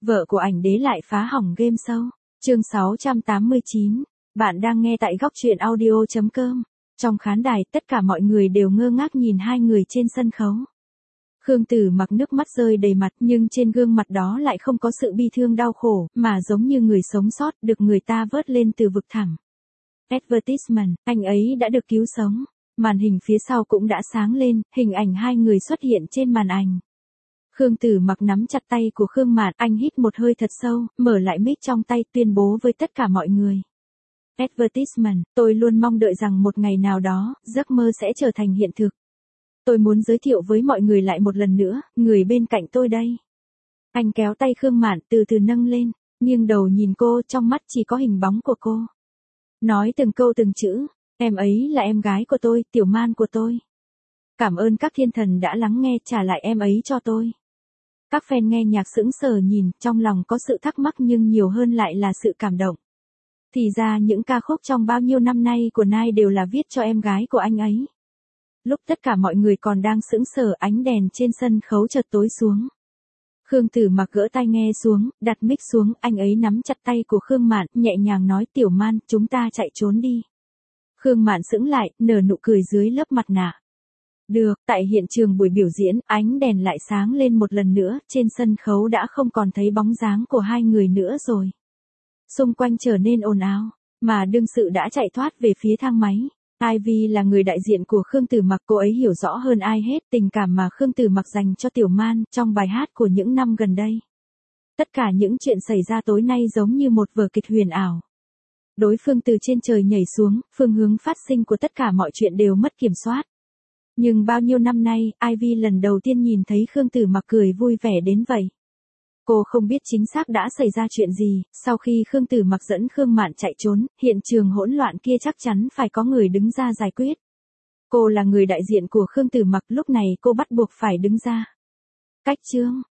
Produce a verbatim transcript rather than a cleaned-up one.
Vợ của ảnh đế lại phá hỏng game show. Chương sáu trăm tám mươi chín. Bạn đang nghe tại góc truyện audio chấm com. Trong khán đài, tất cả mọi người đều ngơ ngác nhìn hai người trên sân khấu. Khương Tử Mặc nước mắt rơi đầy mặt, nhưng trên gương mặt đó lại không có sự bi thương đau khổ, mà giống như người sống sót, được người ta vớt lên từ vực thẳm. Advertisement, anh ấy đã được cứu sống. Màn hình phía sau cũng đã sáng lên, hình ảnh hai người xuất hiện trên màn ảnh. Khương Tử Mặc nắm chặt tay của Khương Mạn, anh hít một hơi thật sâu, mở lại mic trong tay, tuyên bố với tất cả mọi người. Advertisement, tôi luôn mong đợi rằng một ngày nào đó, giấc mơ sẽ trở thành hiện thực. Tôi muốn giới thiệu với mọi người lại một lần nữa, người bên cạnh tôi đây. Anh kéo tay Khương Mạn từ từ nâng lên, nghiêng đầu nhìn cô, trong mắt chỉ có hình bóng của cô. Nói từng câu từng chữ, em ấy là em gái của tôi, Tiểu Man của tôi. Cảm ơn các thiên thần đã lắng nghe, trả lại em ấy cho tôi. Các fan nghe nhạc sững sờ nhìn, trong lòng có sự thắc mắc nhưng nhiều hơn lại là sự cảm động. Thì ra những ca khúc trong bao nhiêu năm nay của Nai đều là viết cho em gái của anh ấy. Lúc tất cả mọi người còn đang sững sờ, ánh đèn trên sân khấu chợt tối xuống. Khương Tử Mặc gỡ tai nghe xuống, đặt mic xuống, anh ấy nắm chặt tay của Khương Mạn, nhẹ nhàng nói, Tiểu Man, chúng ta chạy trốn đi. Khương Mạn sững lại, nở nụ cười dưới lớp mặt nạ. Được, tại hiện trường buổi biểu diễn, ánh đèn lại sáng lên một lần nữa, trên sân khấu đã không còn thấy bóng dáng của hai người nữa rồi. Xung quanh trở nên ồn ào, mà đương sự đã chạy thoát về phía thang máy. Ivy là người đại diện của Khương Tử Mặc, cô ấy hiểu rõ hơn ai hết tình cảm mà Khương Tử Mặc dành cho Tiểu Man trong bài hát của những năm gần đây. Tất cả những chuyện xảy ra tối nay giống như một vở kịch huyền ảo. Đối phương từ trên trời nhảy xuống, phương hướng phát sinh của tất cả mọi chuyện đều mất kiểm soát. Nhưng bao nhiêu năm nay, Ivy lần đầu tiên nhìn thấy Khương Tử Mặc cười vui vẻ đến vậy. Cô không biết chính xác đã xảy ra chuyện gì, sau khi Khương Tử Mặc dẫn Khương Mạn chạy trốn, hiện trường hỗn loạn kia chắc chắn phải có người đứng ra giải quyết. Cô là người đại diện của Khương Tử Mặc, lúc này cô bắt buộc phải đứng ra. Cách chương.